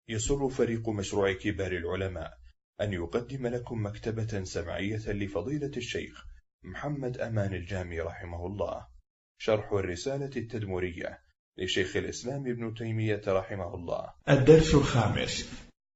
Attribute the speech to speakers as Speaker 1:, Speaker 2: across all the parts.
Speaker 1: يسر فريق مشروع كبار العلماء أن يقدم لكم مكتبة سمعية لفضيلة الشيخ محمد أمان الجامي رحمه الله، شرح الرسالة التدمرية لشيخ الإسلام ابن تيمية رحمه الله.
Speaker 2: الدرس الخامس.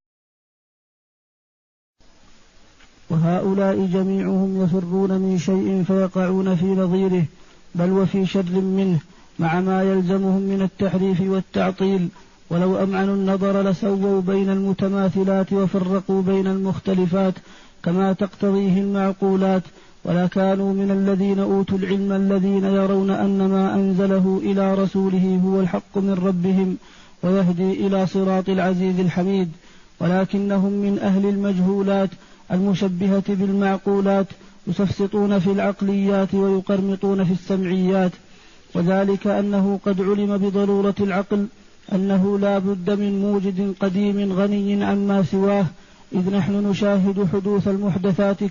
Speaker 3: وهؤلاء جميعهم يفرون من شيء فيقعون في نظيره، بل وفي شر منه، مع ما يلزمهم من التحريف والتعطيل. ولو أمعنوا النظر لسووا بين المتماثلات وفرقوا بين المختلفات كما تقتضيه المعقولات، ولا كانوا من الذين أوتوا العلم الذين يرون أن ما أنزله إلى رسوله هو الحق من ربهم ويهدي إلى صراط العزيز الحميد، ولكنهم من أهل المجهولات المشبهة بالمعقولات، يسفسطون في العقليات ويقرمطون في السمعيات. وذلك أنه قد علم بضرورة العقل أنه لا بد من موجد قديم غني عما سواه، إذ نحن نشاهد حدوث المحدثات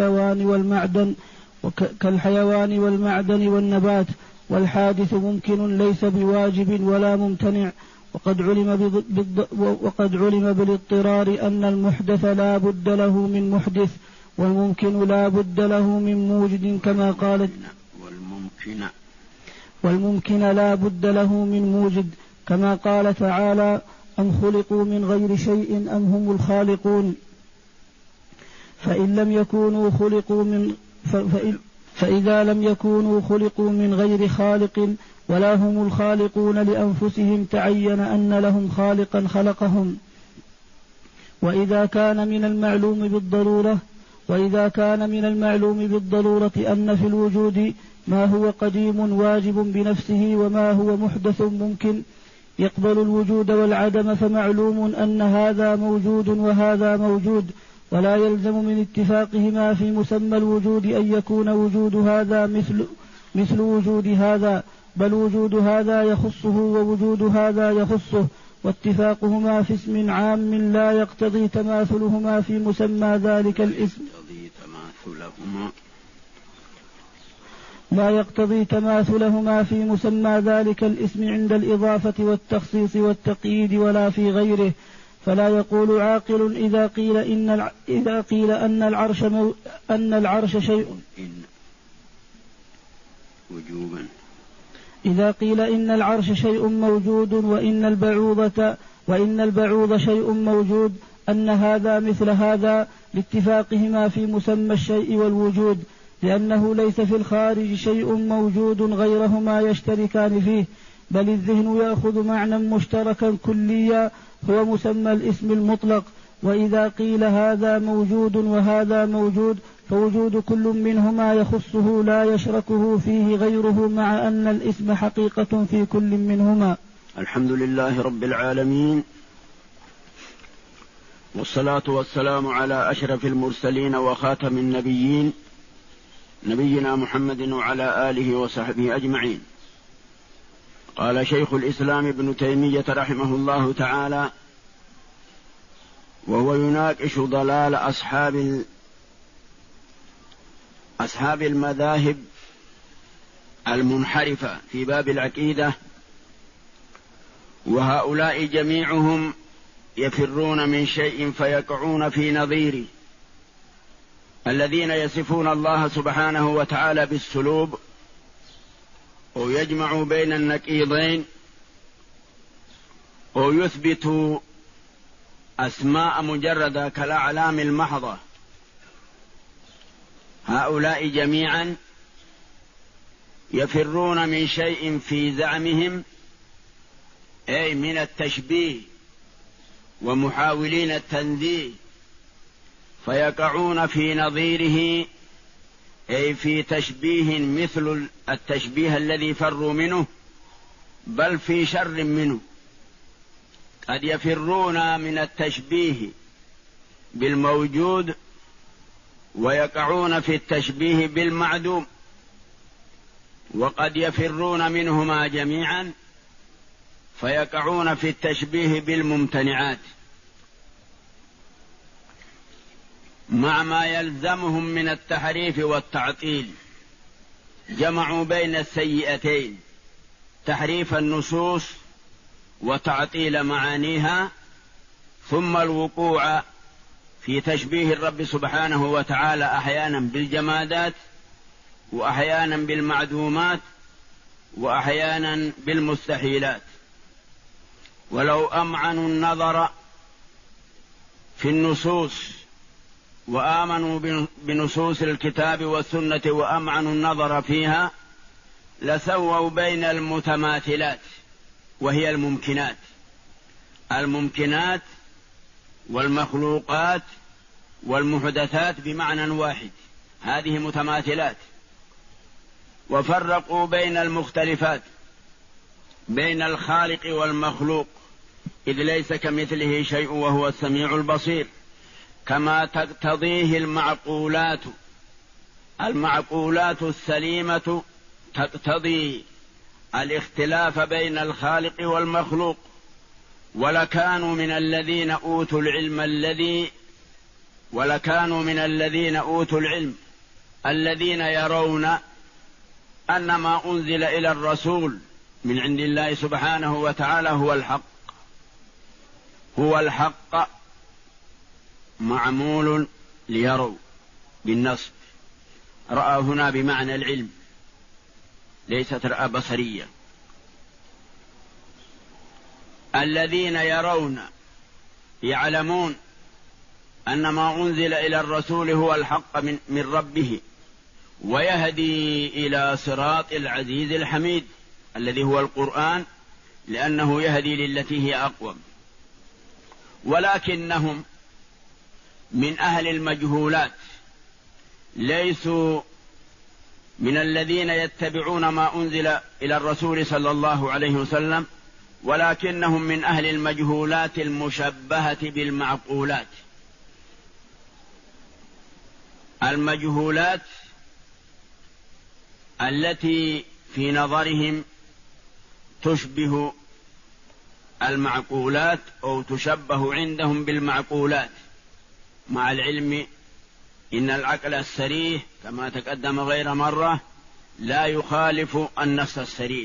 Speaker 3: كالحيوان والمعدن والنبات، والحادث ممكن ليس بواجب ولا ممتنع. وقد علم بالاضطرار أن المحدث لا بد له من محدث، والممكن لا بد له من موجد كما قالت والممكن لا بد له من موجد كما قال تعالى: أم خلقوا من غير شيء أم هم الخالقون. فإذا لم يكونوا خلقوا من غير خالق ولا هم الخالقون لأنفسهم تعين أن لهم خالقا خلقهم. وإذا كان من المعلوم بالضرورة أن في الوجود ما هو قديم واجب بنفسه وما هو محدث ممكن يقبل الوجود والعدم، فمعلوم أن هذا موجود وهذا موجود، ولا يلزم من اتفاقهما في مسمى الوجود أن يكون وجود هذا مثل وجود هذا، بل وجود هذا يخصه ووجود هذا يخصه، واتفاقهما في اسم عام لا يقتضي تماثلهما في مسمى ذلك الاسم عند الإضافة والتخصيص والتقييد ولا في غيره. فلا يقول عاقل إذا قيل أن العرش شيء وجوبا، إذا قيل إن العرش شيء موجود وإن البعوض شيء موجود أن هذا مثل هذا، لاتفاقهما في مسمى الشيء والوجود، لأنه ليس في الخارج شيء موجود غيرهما يشتركان فيه، بل الذهن يأخذ معنى مشتركا كليا هو مسمى الاسم المطلق. وإذا قيل هذا موجود وهذا موجود فوجود كل منهما يخصه لا يشركه فيه غيره، مع أن الاسم حقيقة في كل منهما.
Speaker 4: الحمد لله رب العالمين، والصلاة والسلام على أشرف المرسلين وخاتم النبيين، نبينا محمد وعلى آله وصحبه أجمعين. قال شيخ الإسلام ابن تيمية رحمه الله تعالى، وهو يناقش ضلال أصحاب المذاهب المنحرفة في باب العقيدة، وهؤلاء جميعهم يفرون من شيء فيقعون في نظيره، الذين يصفون الله سبحانه وتعالى بالسلوب ويجمع بين النقيضين ويثبت أسماء مجردة كالأعلام المحضة. هؤلاء جميعا يفرون من شيء في زعمهم، أي من التشبيه ومحاولين التنزيه، فيقعون في نظيره، أي في تشبيه مثل التشبيه الذي فروا منه، بل في شر منه. قد يفرون من التشبيه بالموجود ويقعون في التشبيه بالمعدوم، وقد يفرون منهما جميعا فيقعون في التشبيه بالممتنعات، مع ما يلزمهم من التحريف والتعطيل. جمعوا بين السيئتين، تحريف النصوص وتعطيل معانيها، ثم الوقوع في تشبيه الرب سبحانه وتعالى أحيانا بالجمادات، وأحيانا بالمعدومات، وأحيانا بالمستحيلات. ولو أمعنوا النظر في النصوص وآمنوا بنصوص الكتاب والسنة وأمعنوا النظر فيها لسووا بين المتماثلات، وهي الممكنات والمخلوقات والمحدثات بمعنى واحد، هذه متماثلات. وفرقوا بين المختلفات بين الخالق والمخلوق، إذ ليس كمثله شيء وهو السميع البصير، كما تقتضيه المعقولات السليمة تقتضي الاختلاف بين الخالق والمخلوق. ولكانوا من الذين أوتوا العلم الذين يرون أن ما أنزل إلى الرسول من عند الله سبحانه وتعالى هو الحق معمول ليروا بالنصب. رأى هنا بمعنى العلم، ليست رأى بصرية. الذين يعلمون أن ما أنزل إلى الرسول هو الحق من ربه ويهدي إلى صراط العزيز الحميد الذي هو القرآن، لأنه يهدي للتي هي أقوم. ولكنهم من أهل المجهولات، ليسوا من الذين يتبعون ما أنزل إلى الرسول صلى الله عليه وسلم، ولكنهم من أهل المجهولات المشبهة بالمعقولات. المجهولات التي في نظرهم تشبه المعقولات أو تشبه عندهم بالمعقولات، مع العلم إن العقل السريح كما تقدم غير مرة لا يخالف النص السريح.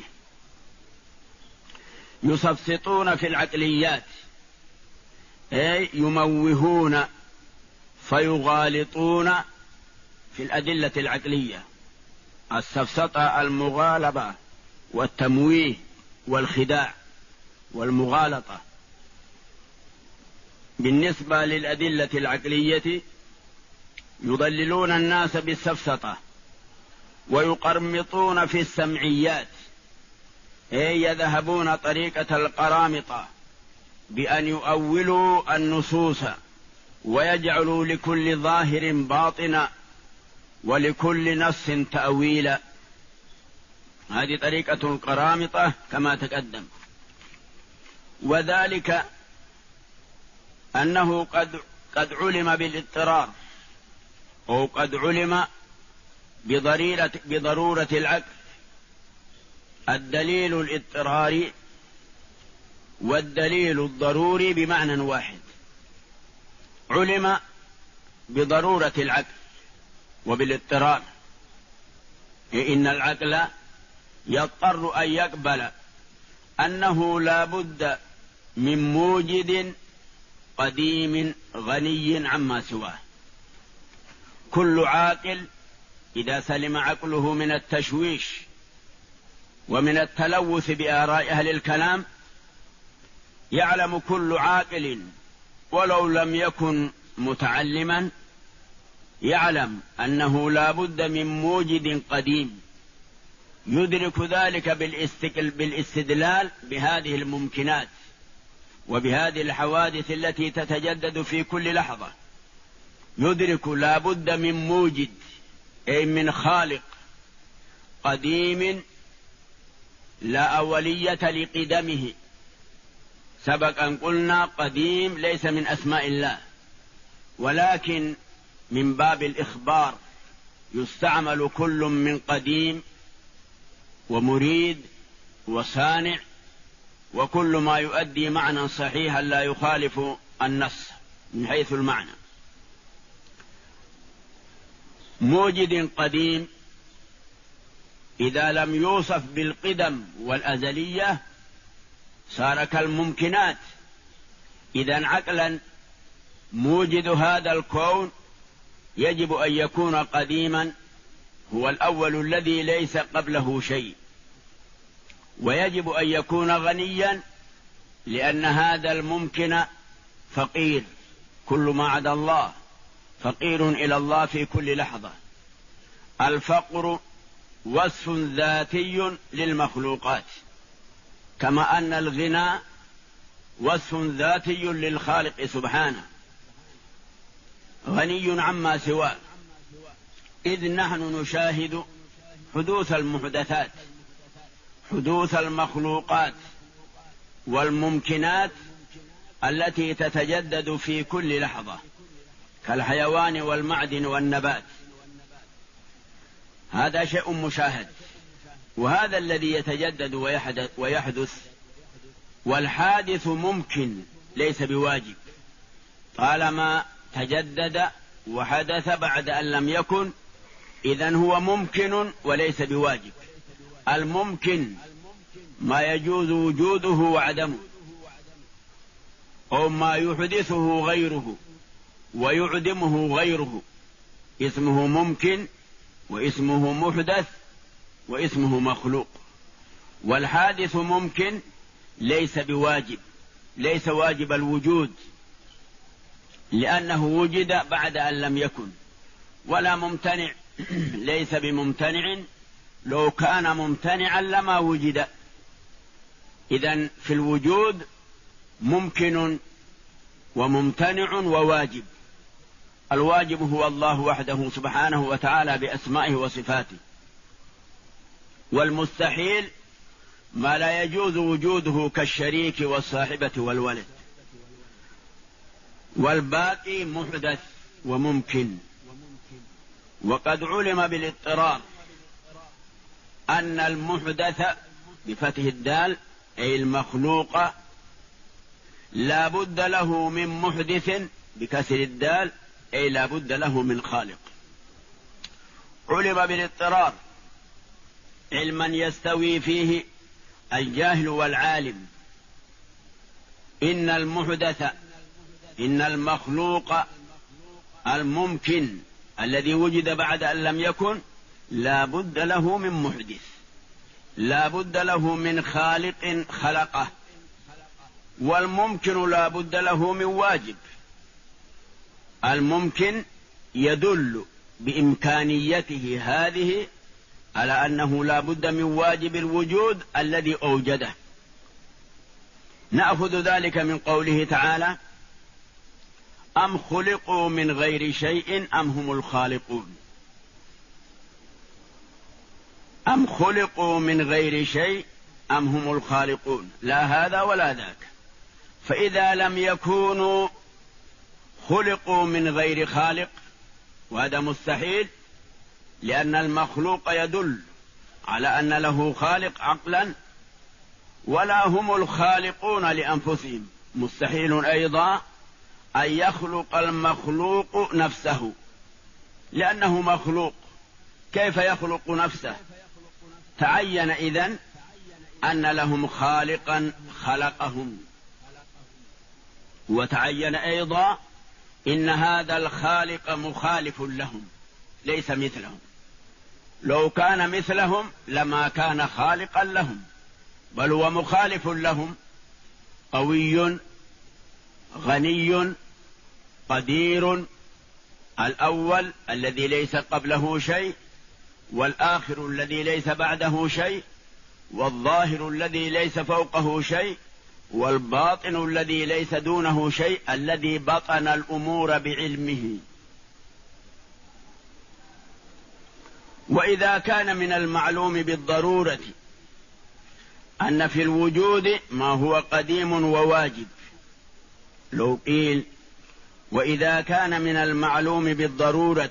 Speaker 4: يسفسطون في العقليات، أي يموهون فيغالطون في الأدلة العقلية. السفسطة المغالبة والتمويه والخداع والمغالطة. بالنسبة للأدلة العقلية يضللون الناس بالسفسطة، ويقرمطون في السمعيات، أي يذهبون طريقة القرامطة بأن يؤولوا النصوص ويجعلوا لكل ظاهر باطنا ولكل نص تأويلا. هذه طريقة القرامطة كما تقدم. وذلك أنه قد علم بالاضطرار، أو قد علم بضرورة العقل. الدليل الاضطراري والدليل الضروري بمعنى واحد. علم بضرورة العقل وبالاضطرار، إن العقل يضطر أن يقبل أنه لا بد من موجد قديم غني عما سواه. كل عاقل إذا سلم عقله من التشويش ومن التلوث بآراء أهل الكلام، يعلم كل عاقل ولو لم يكن متعلما، يعلم أنه لا بد من موجد قديم يدرك ذلك بالاستدلال بهذه الممكنات وبهذه الحوادث التي تتجدد في كل لحظة. يدرك لا بد من موجد، أي من خالق قديم لا أولية لقدمه. سبق أن قلنا قديم ليس من أسماء الله، ولكن من باب الإخبار يستعمل كل من قديم ومريد وصانع، وكل ما يؤدي معنى صحيحا لا يخالف النص من حيث المعنى. موجد قديم إذا لم يوصف بالقدم والأزلية صار كالممكنات إذن عقلا موجد هذا الكون يجب أن يكون قديما، هو الأول الذي ليس قبله شيء، ويجب أن يكون غنيا لأن هذا الممكن فقير، كل ما عدا الله فقير إلى الله في كل لحظة. الفقر وصف ذاتي للمخلوقات، كما أن الغنى وصف ذاتي للخالق سبحانه، غني عما سواه. إذ نحن نشاهد حدوث المحدثات، حدوث المخلوقات والممكنات التي تتجدد في كل لحظة كالحيوان والمعدن والنبات، هذا شيء مشاهد، وهذا الذي يتجدد ويحدث. والحادث ممكن ليس بواجب، طالما تجدد وحدث بعد أن لم يكن إذن هو ممكن وليس بواجب. الممكن ما يجوز وجوده وعدمه، أو ما يحدثه غيره ويعدمه غيره، اسمه ممكن واسمه محدث واسمه مخلوق. والحادث ممكن ليس بواجب، ليس واجب الوجود لأنه وجد بعد أن لم يكن، ولا ممتنع ليس بممتنع، لو كان ممتنعا لما وجد. إذن في الوجود ممكن وممتنع وواجب. الواجب هو الله وحده سبحانه وتعالى بأسمائه وصفاته، والمستحيل ما لا يجوز وجوده كالشريك والصاحبة والولد. والباقي محدث وممكن. وقد علم بالاضطرار أن المحدث بفتح الدال أي المخلوق لا بد له من محدث بكسر الدال أي لا بد له من خالق. علم بالاضطرار علما يستوي فيه الجاهل والعالم. إن المحدث، إن المخلوق الممكن الذي وجد بعد أن لم يكن لا بد له من محدث، لا بد له من خالق خلقه. والممكن لا بد له من واجب. الممكن يدل بإمكانيته هذه على أنه لا بد من واجب الوجود الذي أوجده. نأخذ ذلك من قوله تعالى: أم خلقوا من غير شيء أم هم الخالقون. أم خلقوا من غير شيء أم هم الخالقون، لا هذا ولا ذاك. فإذا لم يكونوا خلقوا من غير خالق، وهذا مستحيل، لأن المخلوق يدل على أن له خالق عقلا، ولا هم الخالقون لأنفسهم. مستحيل أيضا أن يخلق المخلوق نفسه، لأنه مخلوق، كيف يخلق نفسه؟ تعين إذن أن لهم خالقا خلقهم. وتعين أيضا إن هذا الخالق مخالف لهم، ليس مثلهم. لو كان مثلهم لما كان خالقا لهم، بل هو مخالف لهم، قوي غني قدير، الأول الذي ليس قبله شيء، والآخر الذي ليس بعده شيء، والظاهر الذي ليس فوقه شيء، والباطن الذي ليس دونه شيء، الذي بطن الأمور بعلمه. وإذا كان من المعلوم بالضرورة أن في الوجود ما هو قديم وواجب، لو قيل وإذا كان من المعلوم بالضرورة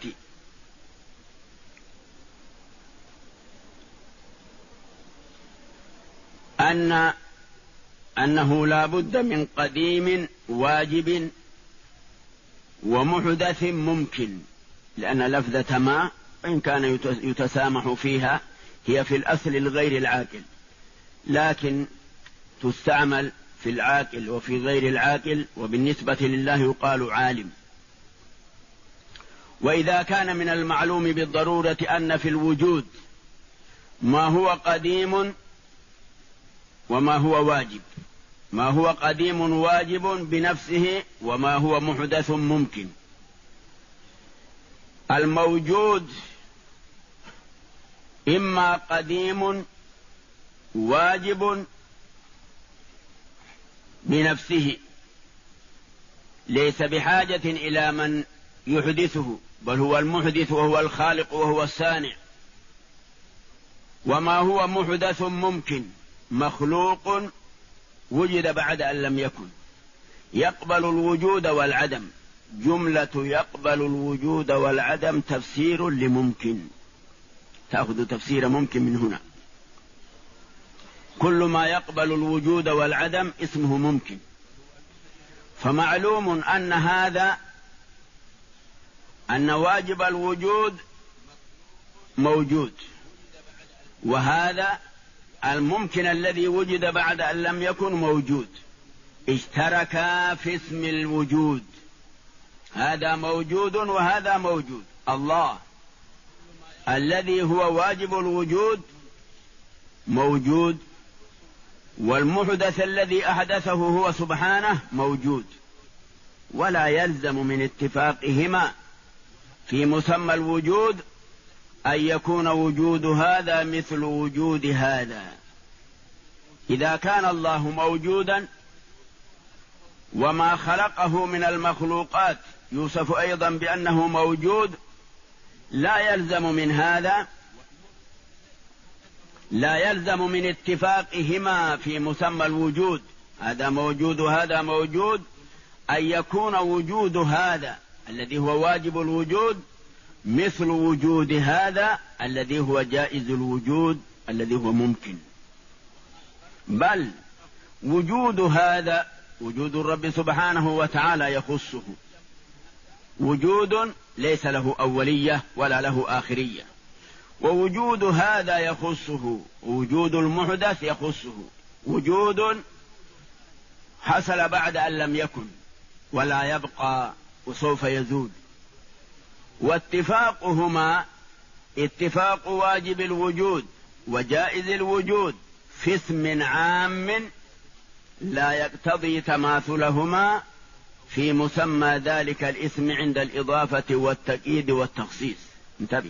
Speaker 4: أنه لا بد من قديم واجب ومحدث ممكن، لأن لفظة ما وإن كان يتسامح فيها هي في الأصل الغير العاقل، لكن تستعمل في العاقل وفي غير العاقل، وبالنسبة لله يقال عالم. وإذا كان من المعلوم بالضرورة أن في الوجود ما هو قديم وما هو واجب، ما هو قديم واجب بنفسه وما هو محدث ممكن. الموجود إما قديم واجب بنفسه ليس بحاجة إلى من يحدثه، بل هو المحدث وهو الخالق وهو الصانع. وما هو محدث ممكن مخلوق وجد بعد أن لم يكن، يقبل الوجود والعدم. جملة يقبل الوجود والعدم تفسير لممكن، تأخذ تفسير ممكن من هنا. كل ما يقبل الوجود والعدم اسمه ممكن. فمعلوم أن هذا أن واجب الوجود موجود، وهذا الممكن الذي وجد بعد أن لم يكن موجود، اشتركا في اسم الوجود. هذا موجود وهذا موجود. الله الذي هو واجب الوجود موجود، والمحدث الذي أحدثه هو سبحانه موجود. ولا يلزم من اتفاقهما في مسمى الوجود أن يكون وجود هذا مثل وجود هذا. إذا كان الله موجودا وما خلقه من المخلوقات يوصف أيضا بأنه موجود، لا يلزم من هذا، لا يلزم من اتفاقهما في مسمى الوجود، هذا موجود وهذا موجود، أن يكون وجود هذا الذي هو واجب الوجود مثل وجود هذا الذي هو جائز الوجود الذي هو ممكن. بل وجود هذا وجود الرب سبحانه وتعالى يخصه وجود ليس له أولية ولا له آخرية، ووجود هذا يخصه وجود المحدث يخصه وجود حصل بعد أن لم يكن ولا يبقى وسوف يزول. واتفاقهما اتفاق واجب الوجود وجائز الوجود في اسم عام لا يقتضي تماثلهما في مسمى ذلك الاسم عند الإضافة والتأكيد والتخصيص. انتبه،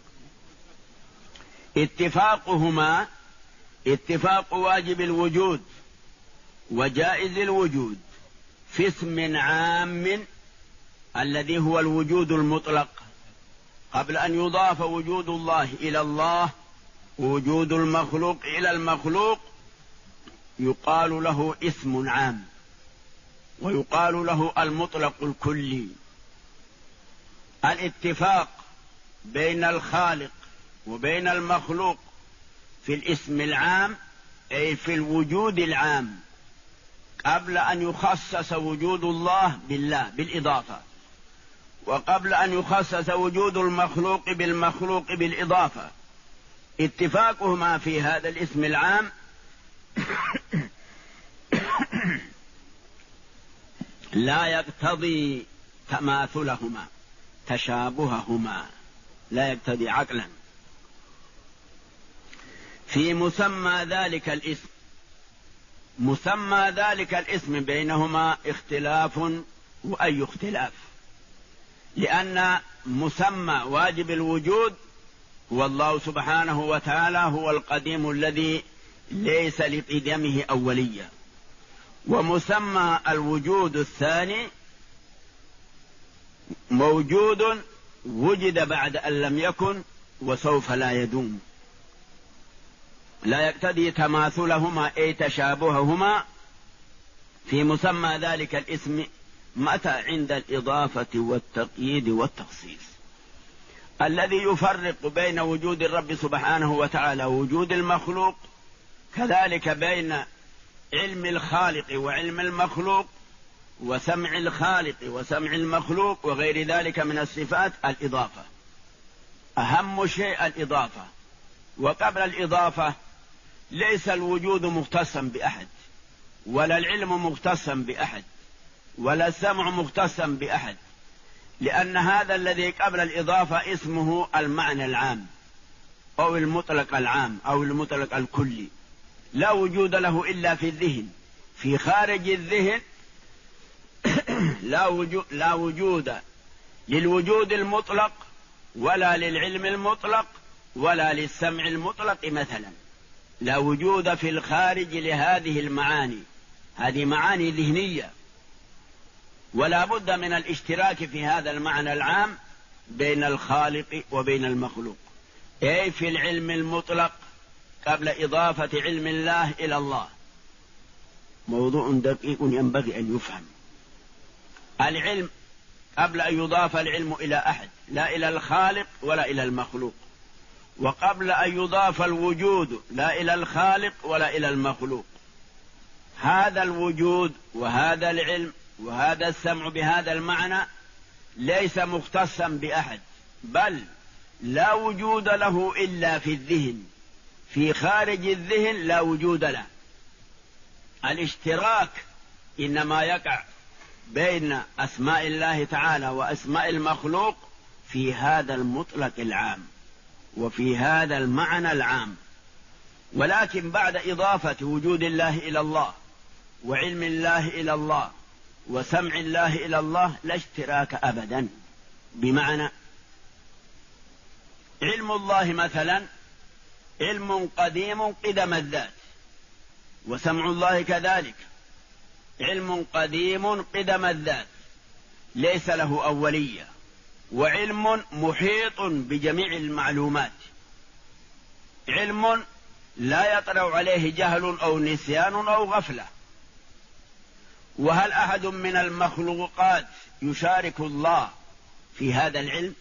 Speaker 4: اتفاقهما اتفاق واجب الوجود وجائز الوجود في اسم عام الذي هو الوجود المطلق، قبل أن يضاف وجود الله إلى الله ووجود المخلوق إلى المخلوق يقال له اسم عام، ويقال له المطلق الكلي. الاتفاق بين الخالق وبين المخلوق في الاسم العام أي في الوجود العام قبل أن يخصص وجود الله بالله بالإضافة، وقبل أن يخصص وجود المخلوق بالمخلوق بالإضافة. اتفاقهما في هذا الاسم العام لا يقتضي تماثلهما تشابههما، لا يقتضي عقلا في مسمى ذلك الاسم. مسمى ذلك الاسم بينهما اختلاف وأي اختلاف، لأن مسمى واجب الوجود هو الله سبحانه وتعالى، هو القديم الذي ليس لقدمه أولية، ومسمى الوجود الثاني موجود وجد بعد أن لم يكن وسوف لا يدوم، لا يقتضي تماثلهما أي تشابههما في مسمى ذلك الاسم متى عند الإضافة والتقييد والتخصيص. الذي يفرق بين وجود الرب سبحانه وتعالى ووجود المخلوق، كذلك بين علم الخالق وعلم المخلوق وسمع الخالق وسمع المخلوق وغير ذلك من الصفات الإضافة. أهم شيء الإضافة، وقبل الإضافة ليس الوجود مختصا بأحد، ولا العلم مختصا بأحد ولا السمع مختصا بأحد، لأن هذا الذي قبل الإضافة اسمه المعنى العام أو المطلق العام أو المطلق الكلي، لا وجود له إلا في الذهن. في خارج الذهن لا وجود للوجود المطلق ولا للعلم المطلق ولا للسمع المطلق مثلا، لا وجود في الخارج لهذه المعاني، هذه معاني ذهنية، ولا بد من الاشتراك في هذا المعنى العام بين الخالق وبين المخلوق، أي في العلم المطلق قبل إضافة علم الله إلى الله. موضوع دقيق ينبغي أن يفهم. العلم قبل أن يضاف العلم إلى أحد، لا إلى الخالق ولا إلى المخلوق، وقبل أن يضاف الوجود لا إلى الخالق ولا إلى المخلوق. هذا الوجود وهذا العلم وهذا السمع بهذا المعنى ليس مختصا بأحد، بل لا وجود له إلا في الذهن. في خارج الذهن لا وجود له. الاشتراك إنما يقع بين أسماء الله تعالى وأسماء المخلوق في هذا المطلق العام وفي هذا المعنى العام، ولكن بعد إضافة وجود الله إلى الله وعلم الله إلى الله وسمع الله إلى الله لا اشتراك أبدا. بمعنى علم الله مثلا علم قديم قدم الذات، وسمع الله كذلك علم قديم قدم الذات ليس له أولية، وعلم محيط بجميع المعلومات، علم لا يطرأ عليه جهل أو نسيان أو غفلة. وهل أحد من المخلوقات يشارك الله في هذا العلم؟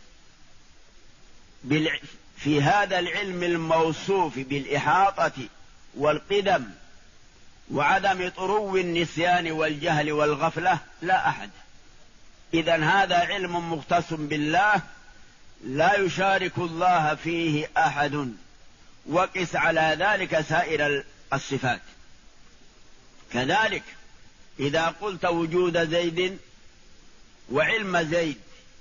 Speaker 4: في هذا العلم الموصوف بالإحاطة والقدم وعدم طرو النسيان والجهل والغفلة لا أحد. إذن هذا علم مختص بالله لا يشارك الله فيه أحد. وقس على ذلك سائر الصفات. كذلك إذا قلت وجود زيد وعلم زيد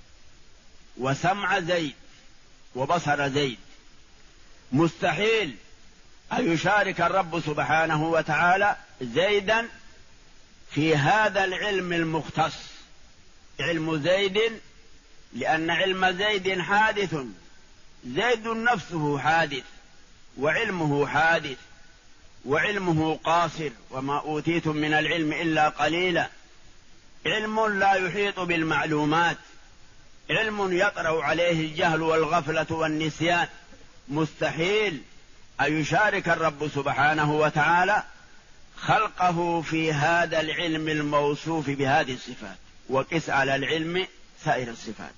Speaker 4: وسمع زيد وبصر زيد، مستحيل أن يشارك الرب سبحانه وتعالى زيدا في هذا العلم المختص علم زيد، لأن علم زيد حادث، زيد نفسه حادث وعلمه حادث وعلمه قاصر، وما أوتيتم من العلم إلا قليلا. علم لا يحيط بالمعلومات، علم يطرأ عليه الجهل والغفلة والنسيان. مستحيل أن يشارك الرب سبحانه وتعالى خلقه في هذا العلم الموصوف بهذه الصفات. وقس على العلم سائر الصفات.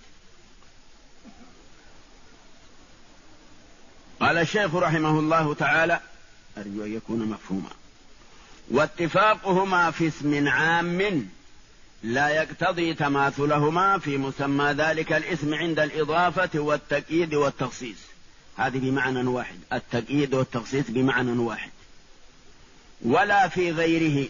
Speaker 4: قال الشيخ رحمه الله تعالى: أرجو أن يكون مفهوما. واتفاقهما في اسم عام لا يقتضي تماثلهما في مسمى ذلك الاسم عند الإضافة والتقييد والتخصيص. هذه بمعنى واحد، التقييد والتخصيص بمعنى واحد. ولا في غيره،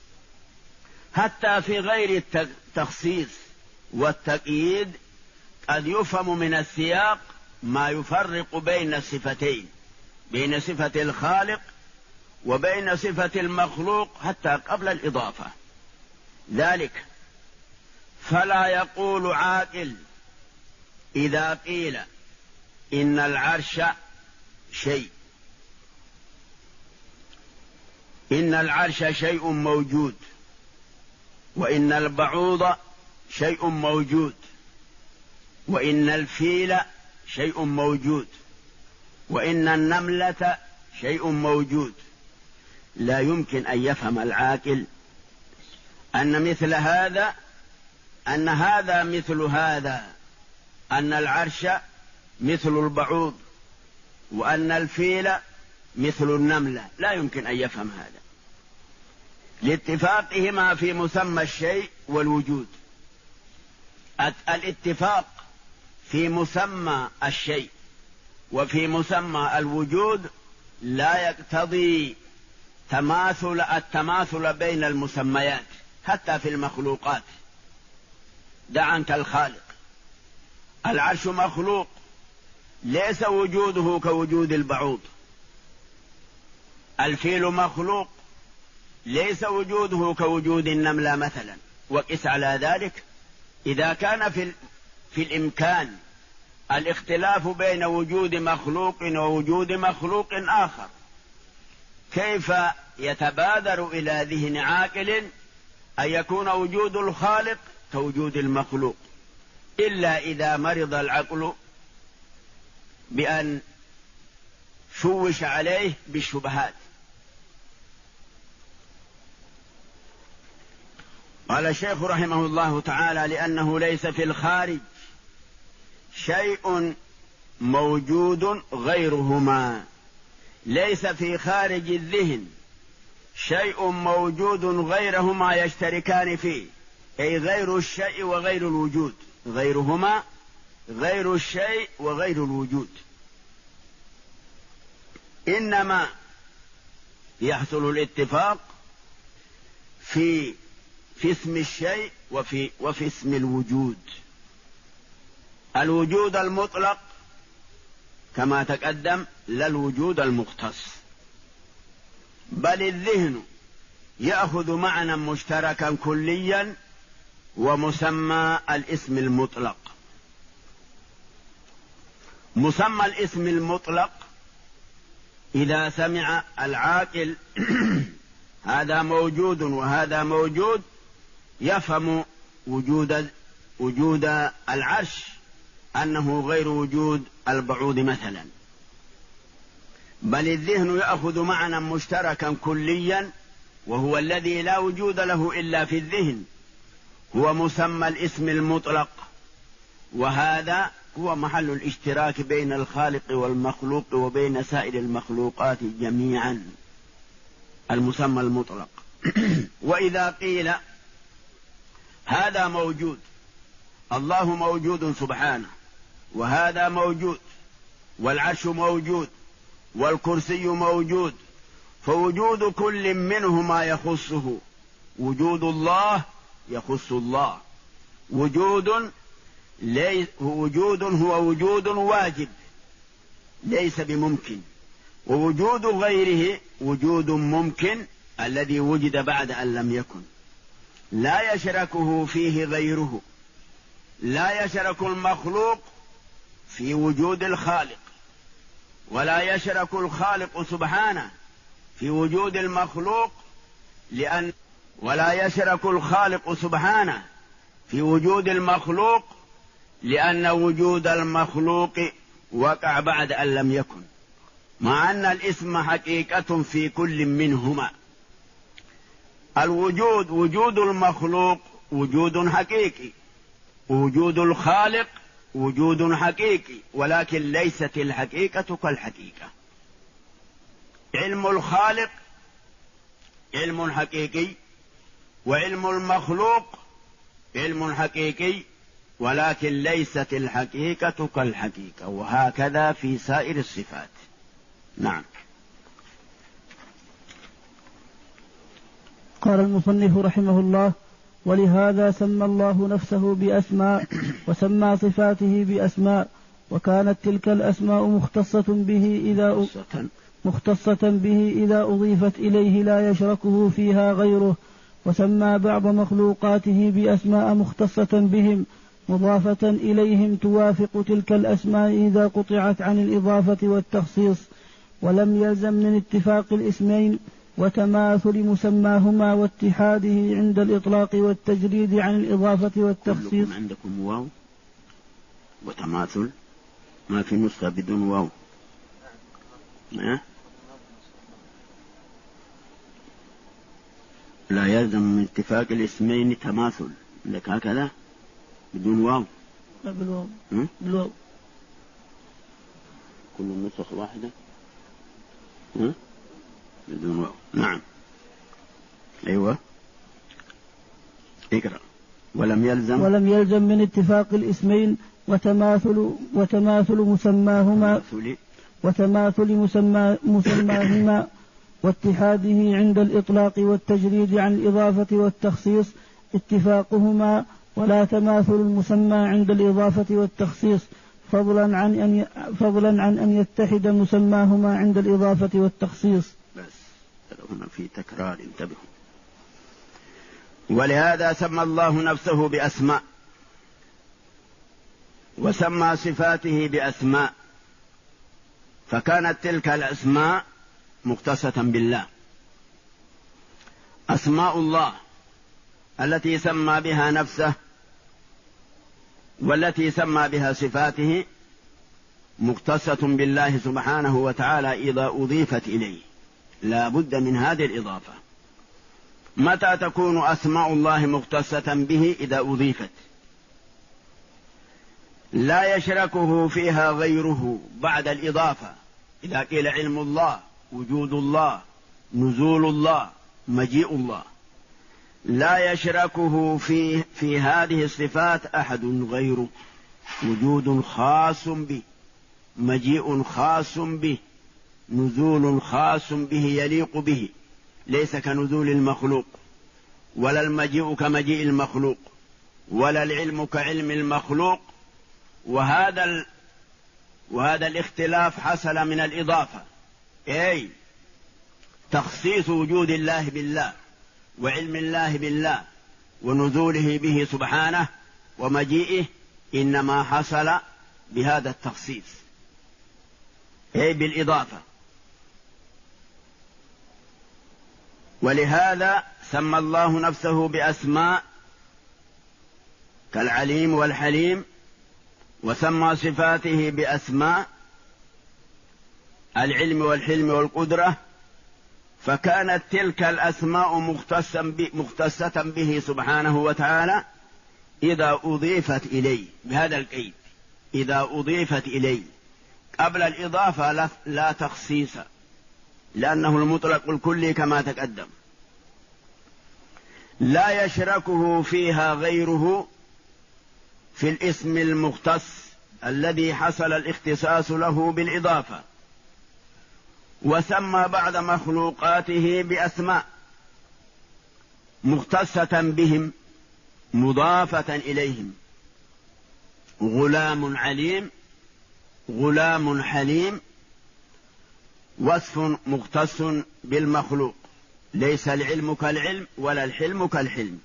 Speaker 4: حتى في غير التخصيص والتقييد قد يفهم من السياق ما يفرق بين الصفتين، بين صفة الخالق وبين صفة المخلوق حتى قبل الإضافة. ذلك فلا يقول عاقل إذا قيل إن العرش شيء، إن العرش شيء موجود، وإن البعوض شيء موجود، وإن الفيل شيء موجود، وإن النملة شيء موجود. لا يمكن أن يفهم العاقل أن مثل هذا، أن هذا مثل هذا، أن العرش مثل البعوض وأن الفيل مثل النملة. لا يمكن أن يفهم هذا لاتفاقهما في مسمى الشيء والوجود. الاتفاق في مسمى الشيء وفي مسمى الوجود لا يقتضي التماثل بين المسميات حتى في المخلوقات. دع عنك الخالق. العرش مخلوق ليس وجوده كوجود البعوض. الفيل مخلوق ليس وجوده كوجود النملة مثلا. وقس على ذلك إذا كان في الإمكان الاختلاف بين وجود مخلوق ووجود مخلوق آخر، كيف يتبادر إلى ذهن عاقل أن يكون وجود الخالق كوجود المخلوق، إلا إذا مرض العقل بأن شوش عليه بالشبهات. قال الشيخ رحمه الله تعالى: لأنه ليس في الخارج شيء موجود غيرهما. ليس في خارج الذهن شيء موجود غيرهما يشتركان فيه، أي غير الشيء وغير الوجود. غيرهما غير الشيء وغير الوجود. إنما يحصل الاتفاق في اسم الشيء وفي اسم الوجود. الوجود المطلق كما تقدم، لا الوجود المختص. بل الذهن يأخذ معنى مشتركا كليا ومسمى الاسم المطلق. مسمى الاسم المطلق إذا سمع العاقل هذا موجود وهذا موجود، يفهم وجود العرش أنه غير وجود البعوض مثلا. بل الذهن يأخذ معنى مشتركا كليا وهو الذي لا وجود له إلا في الذهن، هو مسمى الاسم المطلق. وهذا هو محل الاشتراك بين الخالق والمخلوق وبين سائر المخلوقات جميعا، المسمى المطلق. وإذا قيل هذا موجود، الله موجود سبحانه، وهذا موجود، والعرش موجود، والكرسي موجود، فوجود كل منهما يخصه. وجود الله يخص الله. وجود هو وجود واجب ليس بممكن، ووجود غيره وجود ممكن الذي وجد بعد أن لم يكن، لا يشركه فيه غيره. لا يشرك المخلوق في وجود الخالق، ولا يشرك الخالق سبحانه في وجود المخلوق، ولا يشرك الخالق سبحانه في وجود المخلوق لأن وجود المخلوق وقع بعد أن لم يكن، مع أن الاسم حقيقة في كل منهما. الوجود وجود المخلوق وجود حقيقي، وجود الخالق وجود حقيقي، ولكن ليست الحقيقة كالحقيقة. علم الخالق علم حقيقي، وعلم المخلوق علم حقيقي، ولكن ليست الحقيقة كالحقيقة. وهكذا في سائر الصفات. نعم.
Speaker 3: قال المصنف رحمه الله: ولهذا سمى الله نفسه بأسماء وسمى صفاته بأسماء، وكانت تلك الأسماء مختصة به إذا أضيفت إليه لا يشركه فيها غيره، وسمى بعض مخلوقاته بأسماء مختصة بهم مضافة إليهم توافق تلك الأسماء إذا قطعت عن الإضافة والتخصيص. ولم يلزم من اتفاق الاسمين وتماثل مسماهما واتحاده عند الإطلاق والتجريد عن الإضافة والتخصيص.
Speaker 4: عندكم واو وتماثل، ما في نسخة بدون واو. لا يلزم من اتفاق الاسمين تماثل، لك هكذا بدون واو.
Speaker 3: لا بالواو.
Speaker 4: كل النسخ واحدة بدون واو. نعم. أيوة اقرأ. ولم يلزم
Speaker 3: من اتفاق الاسمين وتماثل مسماهما واتحاده عند الإطلاق والتجريد عن الإضافة والتخصيص اتفاقهما ولا تماثل المسمى عند الإضافة والتخصيص، فضلا عن أن يتحد مسماهما عند الإضافة والتخصيص.
Speaker 4: بس هنا في تكرار، انتبهوا. ولهذا سمى الله نفسه بأسماء، وسمى صفاته بأسماء، فكانت تلك الأسماء مختصة بالله. أسماء الله التي سمى بها نفسه والتي سمى بها صفاته مختصة بالله سبحانه وتعالى إذا أضيفت إليه، لا بد من هذه الإضافة. متى تكون أسماء الله مختصة به؟ إذا أضيفت، لا يشركه فيها غيره بعد الإضافة. إذا قيل علم الله، وجود الله، نزول الله، مجيء الله، لا يشركه في هذه الصفات أحد غيره. وجود خاص به، مجيء خاص به، نزول خاص به يليق به، ليس كنزول المخلوق، ولا المجيء كمجيء المخلوق، ولا العلم كعلم المخلوق. وهذا الاختلاف حصل من الإضافة، أي تخصيص وجود الله بالله، وعلم الله بالله، ونزوله به سبحانه، ومجيئه، إنما حصل بهذا التخصيص، أي بالإضافة. ولهذا سمى الله نفسه بأسماء كالعليم والحليم، وسمى صفاته بأسماء العلم والحلم والقدرة، فكانت تلك الأسماء مختصة به سبحانه وتعالى إذا أضيفت إليه، بهذا القيد، إذا أضيفت إليه. قبل الإضافة لا تخصيص، لأنه المطلق الكلي كما تقدم. لا يشركه فيها غيره في الاسم المختص الذي حصل الاختصاص له بالإضافة. وسمى بعض مخلوقاته بأسماء مختصة بهم مضافة إليهم: غلام عليم، غلام حليم، وصف مختص بالمخلوق، ليس العلم كالعلم ولا الحلم كالحلم.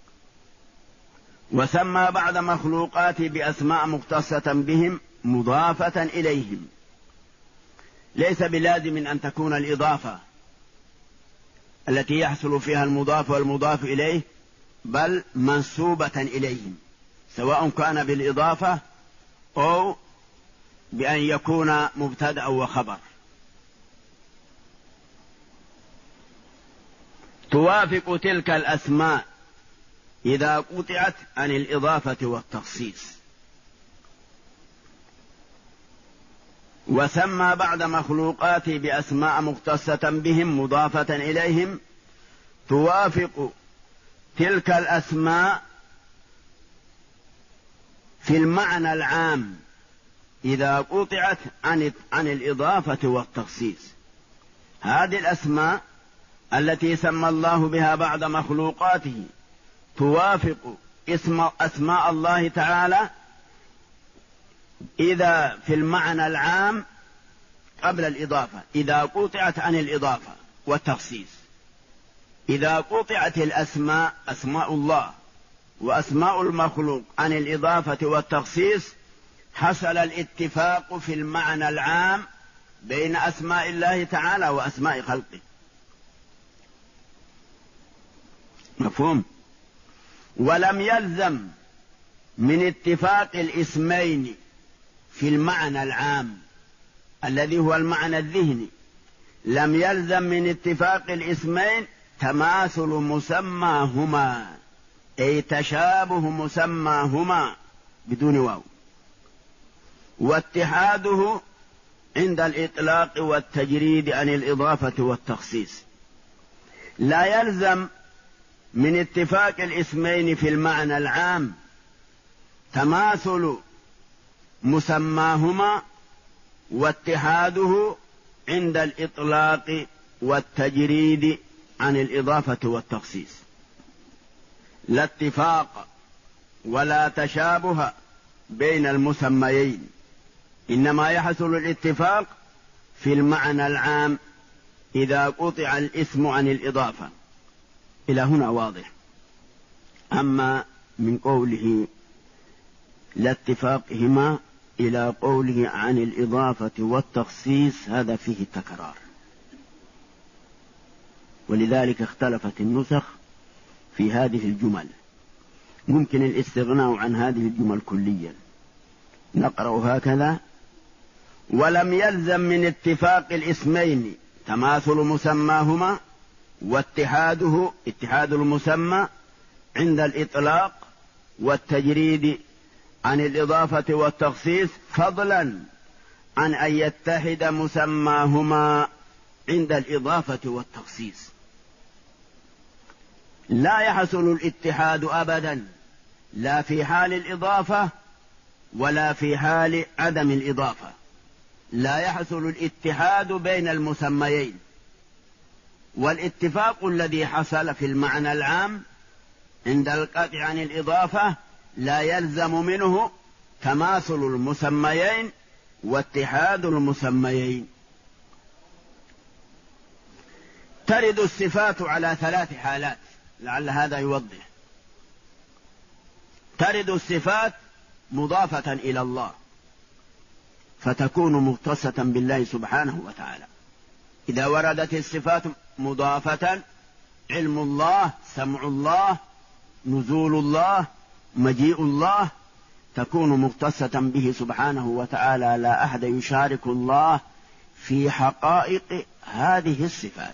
Speaker 4: وسمى بعض مخلوقاته بأسماء مختصة بهم مضافة إليهم، ليس بلازم أن تكون الإضافة التي يحصل فيها المضاف والمضاف إليه، بل منسوبة إليهم، سواء كان بالإضافة أو بأن يكون مبتدأ وخبر. توافق تلك الأسماء إذا قطعت عن الإضافة والتخصيص. وسمى بعض مخلوقاته بأسماء مختصة بهم مضافة إليهم، توافق تلك الأسماء في المعنى العام إذا قطعت عن الإضافة والتخصيص. هذه الأسماء التي سمى الله بها بعض مخلوقاته توافق أسماء الله تعالى إذا في المعنى العام قبل الإضافة، إذا قطعت عن الإضافة والتخصيص. إذا قطعت الأسماء، أسماء الله وأسماء المخلوق، عن الإضافة والتخصيص، حصل الاتفاق في المعنى العام بين أسماء الله تعالى وأسماء خلقه. مفهوم؟ ولم يلزم من اتفاق الاسمين في المعنى العام الذي هو المعنى الذهني، لم يلزم من اتفاق الاسمين تماثل مسماهما، أي تشابه مسماهما بدون واو، واتحاده عند الإطلاق والتجريد عن الإضافة والتخصيص. لا يلزم من اتفاق الاسمين في المعنى العام تماثل مسماهما واتحاده عند الإطلاق والتجريد عن الإضافة والتخصيص. لا اتفاق ولا تشابه بين المسميين، إنما يحصل الاتفاق في المعنى العام إذا قطع الاسم عن الإضافة. إلى هنا واضح. أما من قوله لا اتفاقهما إلى قوله عن الإضافة والتخصيص هذا فيه تكرار، ولذلك اختلفت النسخ في هذه الجمل. ممكن الاستغناء عن هذه الجمل كليا. نقرأ هكذا: ولم يلزم من اتفاق الاسمين تماثل مسماهما واتحاده اتحاد المسمى عند الإطلاق والتجريد عن الإضافة والتخصيص، فضلا عن أن يتحد مسماهما عند الإضافة والتخصيص. لا يحصل الاتحاد أبدا، لا في حال الإضافة ولا في حال عدم الإضافة. لا يحصل الاتحاد بين المسميين. والاتفاق الذي حصل في المعنى العام عند القطع عن الإضافة لا يلزم منه تماثل المسميين واتحاد المسميين. ترد الصفات على 3 حالات، لعل هذا يوضح. ترد الصفات مضافة إلى الله فتكون مختصة بالله سبحانه وتعالى. إذا وردت الصفات مضافة: علم الله، سمع الله، نزول الله، مجيء الله، تكون مختصة به سبحانه وتعالى، لا أحد يشارك الله في حقائق هذه الصفات.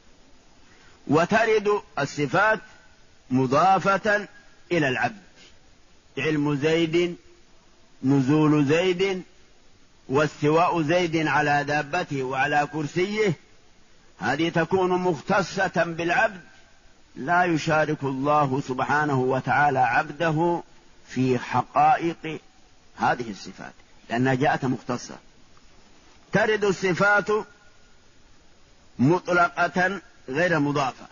Speaker 4: وترد الصفات مضافة إلى العبد: علم زيد، نزول زيد، واستواء زيد على دابته وعلى كرسيه. هذه تكون مختصة بالعبد، لا يشارك الله سبحانه وتعالى عبده في حقائق هذه الصفات لأنها جاءت مختصة. ترد الصفات مطلقة غير مضافة،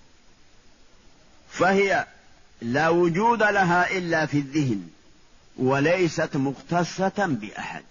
Speaker 4: فهي لا وجود لها إلا في الذهن وليست مختصة بأحد.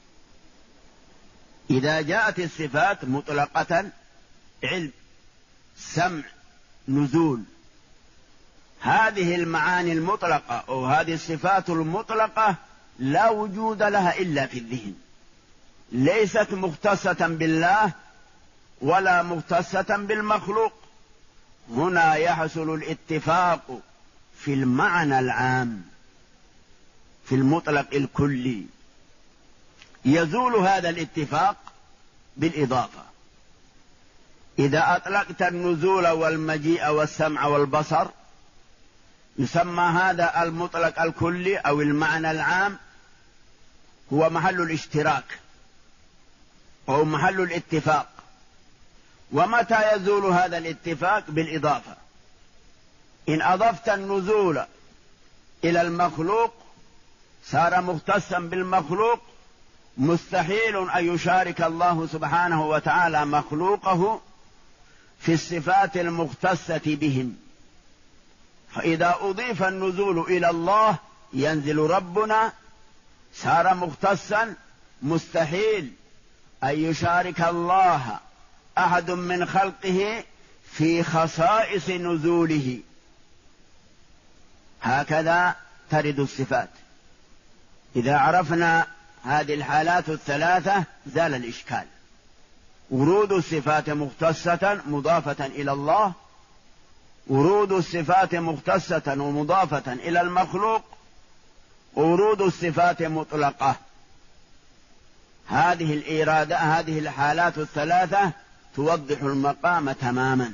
Speaker 4: إذا جاءت الصفات مطلقة: علم، سمع، نزول، هذه المعاني المطلقة أو هذه الصفات المطلقة لا وجود لها إلا في الذهن، ليست مختصة بالله ولا مختصة بالمخلوق. هنا يحصل الاتفاق في المعنى العام في المطلق الكلي. يزول هذا الاتفاق بالإضافة. إذا أطلقت النزول والمجيء والسمع والبصر يسمى هذا المطلق الكلي أو المعنى العام هو محل الاشتراك أو محل الاتفاق. ومتى يزول هذا الاتفاق؟ بالإضافة. إن أضفت النزول إلى المخلوق صار مختصا بالمخلوق، مستحيل أن يشارك الله سبحانه وتعالى مخلوقه في الصفات المختصة بهم. فإذا أضيف النزول إلى الله ينزل ربنا صار مختصا، مستحيل أن يشارك الله أحد من خلقه في خصائص نزوله. هكذا ترد الصفات. إذا عرفنا هذه الحالات الثلاثة زال الإشكال. ورود الصفات مختصة مضافة إلى الله، ورود الصفات مختصة ومضافة إلى المخلوق، ورود الصفات مطلقة. هذه الحالات الثلاثة توضح المقام تماما.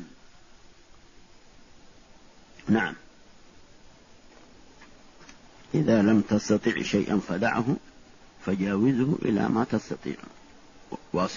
Speaker 4: نعم. إذا لم تستطع شيئا فدعه فجاوزه إلى ما تستطيع. واصل.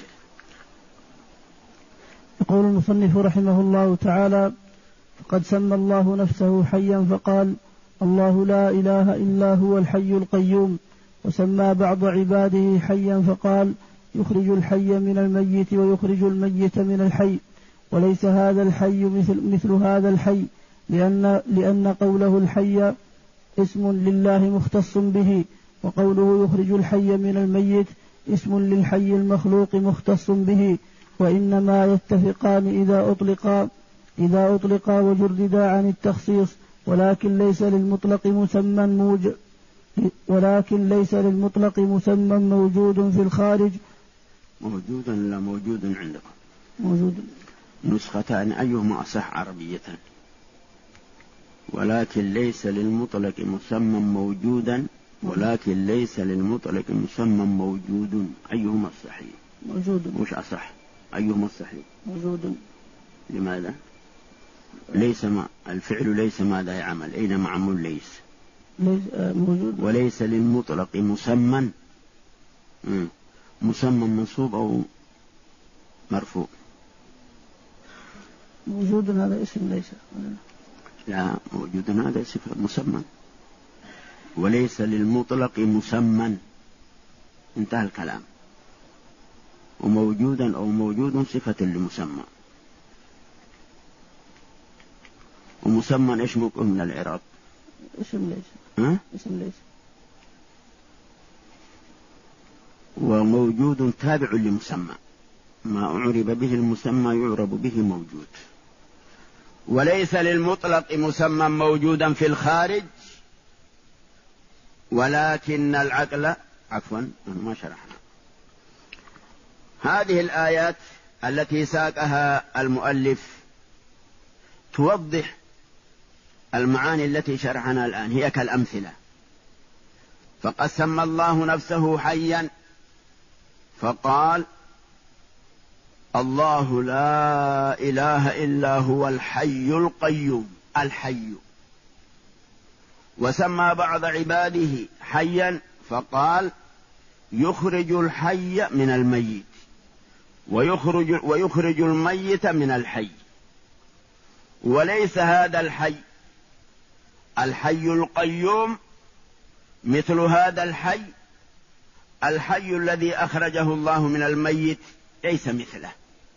Speaker 3: يقول المصنف رحمه الله تعالى: فقد سمى الله نفسه حيا فقال: الله لا إله إلا هو الحي القيوم. وسمى بعض عباده حيا فقال: يخرج الحي من الميت ويخرج الميت من الحي. وليس هذا الحي مثل هذا الحي، لأن قوله الحي اسم لله مختص به، وقوله يخرج الحي من الميت اسم للحي المخلوق مختص به، وإنما يتفقان إذا أطلقا وجردا عن التخصيص، ولكن ليس للمطلق مسمى موجود في الخارج.
Speaker 4: موجود لا موجود عندكم؟
Speaker 3: موجود.
Speaker 4: نسختان أيهما أصح عربية؟ ولكن ليس للمطلق مسمى موجودا، ولكن ليس للمطلق مسمى موجود، أيهما الصحيح؟
Speaker 3: موجود.
Speaker 4: مش أصح، أيهما الصحيح؟
Speaker 3: موجود.
Speaker 4: لماذا؟ ليس ما الفعل ليس ماذا يعمل؟ أين معمول ليس
Speaker 3: موجود.
Speaker 4: وليس للمطلق مسمى منصوب أو مرفوع؟
Speaker 3: موجود هذا اسم ليس.
Speaker 4: لا، موجود هذا اسم مسمى، وليس للمطلق مسمى، انتهى الكلام. وموجودا أو موجود صفة لمسمى. ومسمى ايش موقعه من الإعراب؟
Speaker 3: اسم ليس. اسم ليس.
Speaker 4: وموجود تابع لمسمى، ما أعرب به المسمى يعرب به موجود. وليس للمطلق مسمى موجودا في الخارج، ولكن العقل ما شرحنا. هذه الآيات التي ساقها المؤلف توضح المعاني التي شرحنا الآن، هي كالأمثلة. فقد سمى الله نفسه حيا فقال: الله لا إله إلا هو الحي القيوم، الحي. وسمى بعض عباده حيا فقال: يخرج الحي من الميت ويخرج الميت من الحي. وليس هذا الحي القيوم مثل هذا الحي الذي أخرجه الله من الميت ليس مثله،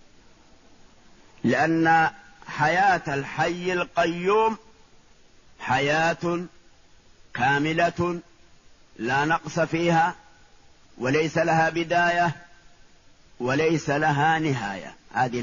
Speaker 4: لأن حياة الحي القيوم حياة كاملة لا نقص فيها، وليس لها بداية وليس لها نهاية. هذه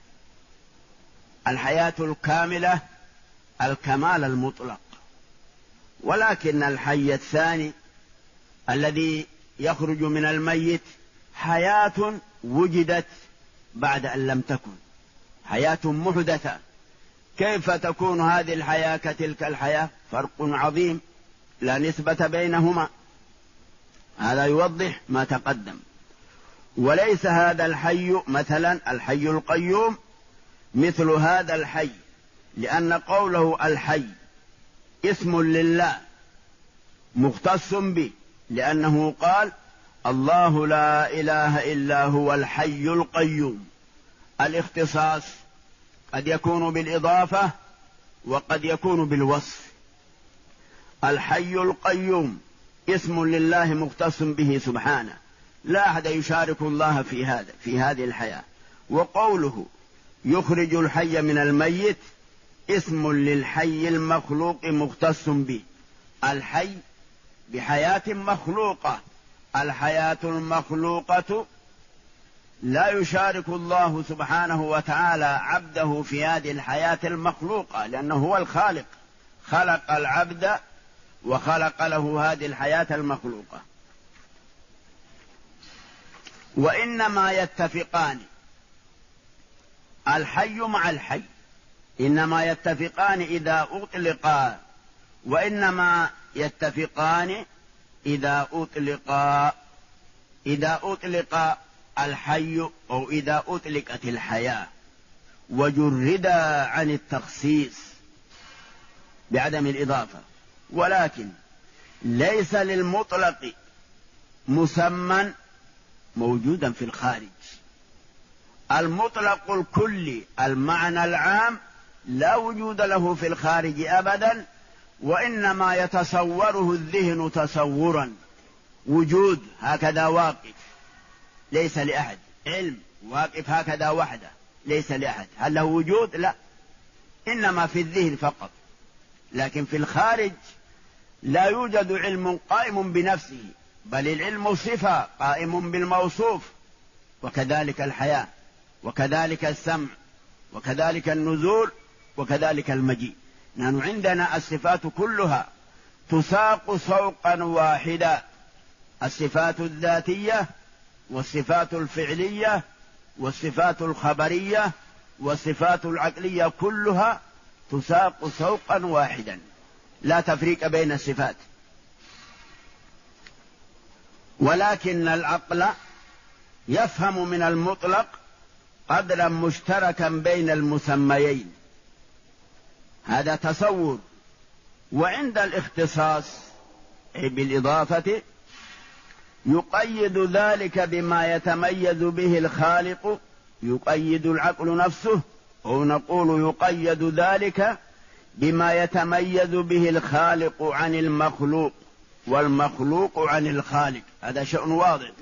Speaker 4: الحياة الكاملة، الكمال المطلق. ولكن الحي الثاني الذي يخرج من الميت حياة وجدت بعد أن لم تكن، حياة محدثة. كيف تكون هذه الحياة كتلك الحياة؟ فرق عظيم لا نسبة بينهما. هذا يوضح ما تقدم. وليس هذا الحي مثلا الحي القيوم مثل هذا الحي، لأن قوله الحي اسم لله مختص به، لأنه قال: الله لا إله إلا هو الحي القيوم. الاختصاص قد يكون بالإضافة وقد يكون بالوصف. الحي القيوم اسم لله مختص به سبحانه، لا أحد يشارك الله في هذه الحياة. وقوله يخرج الحي من الميت اسم للحي المخلوق مختص به، الحي بحياة مخلوقة. الحياة المخلوقة لا يشارك الله سبحانه وتعالى عبده في هذه الحياة المخلوقة، لأنه هو الخالق، خلق العبد وخلق له هذه الحياة المخلوقة. وإنما يتفقان الحي مع الحي، إنما يتفقان إذا أطلقا، وإنما يتفقان إذا أطلق الحي أو إذا أطلقت الحياة وجردا عن التخصيص بعدم الإضافة. ولكن ليس للمطلق مسمى موجودا في الخارج. المطلق الكلي المعنى العام لا وجود له في الخارج أبدا، وإنما يتصوره الذهن تصورا، وجود هكذا واقف ليس لأحد، علم واقف هكذا وحده، ليس لأحد. هل له وجود؟ لا، إنما في الذهن فقط، لكن في الخارج لا يوجد علم قائم بنفسه، بل العلم صفة قائم بالموصوف، وكذلك الحياة، وكذلك السمع، وكذلك النزول، وكذلك المجيء. نحن عندنا الصفات كلها تساق سوقا واحدا، الصفات الذاتية والصفات الفعلية والصفات الخبرية والصفات العقلية كلها تساق سوقا واحدا، لا تفريق بين الصفات. ولكن العقل يفهم من المطلق قدرا مشتركا بين المسميين، هذا تصور. وعند الاختصاص بالإضافة يقيد ذلك بما يتميز به الخالق، يقيد العقل نفسه، أو نقول يقيد ذلك بما يتميز به الخالق عن المخلوق والمخلوق عن الخالق. هذا شأن واضح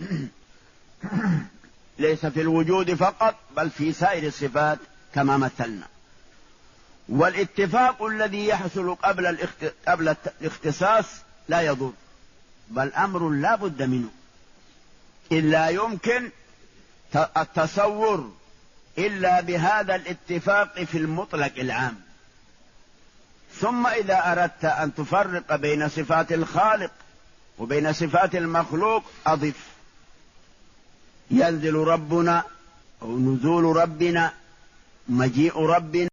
Speaker 4: ليس في الوجود فقط، بل في سائر الصفات كما مثلنا. والاتفاق الذي يحصل قبل الاختصاص لا يضر، بل أمر لا بد منه، إلا يمكن التصور إلا بهذا الاتفاق في المطلق العام. ثم إذا أردت أن تفرق بين صفات الخالق وبين صفات المخلوق أضف: ينزل ربنا، أو نزول ربنا، مجيء ربنا.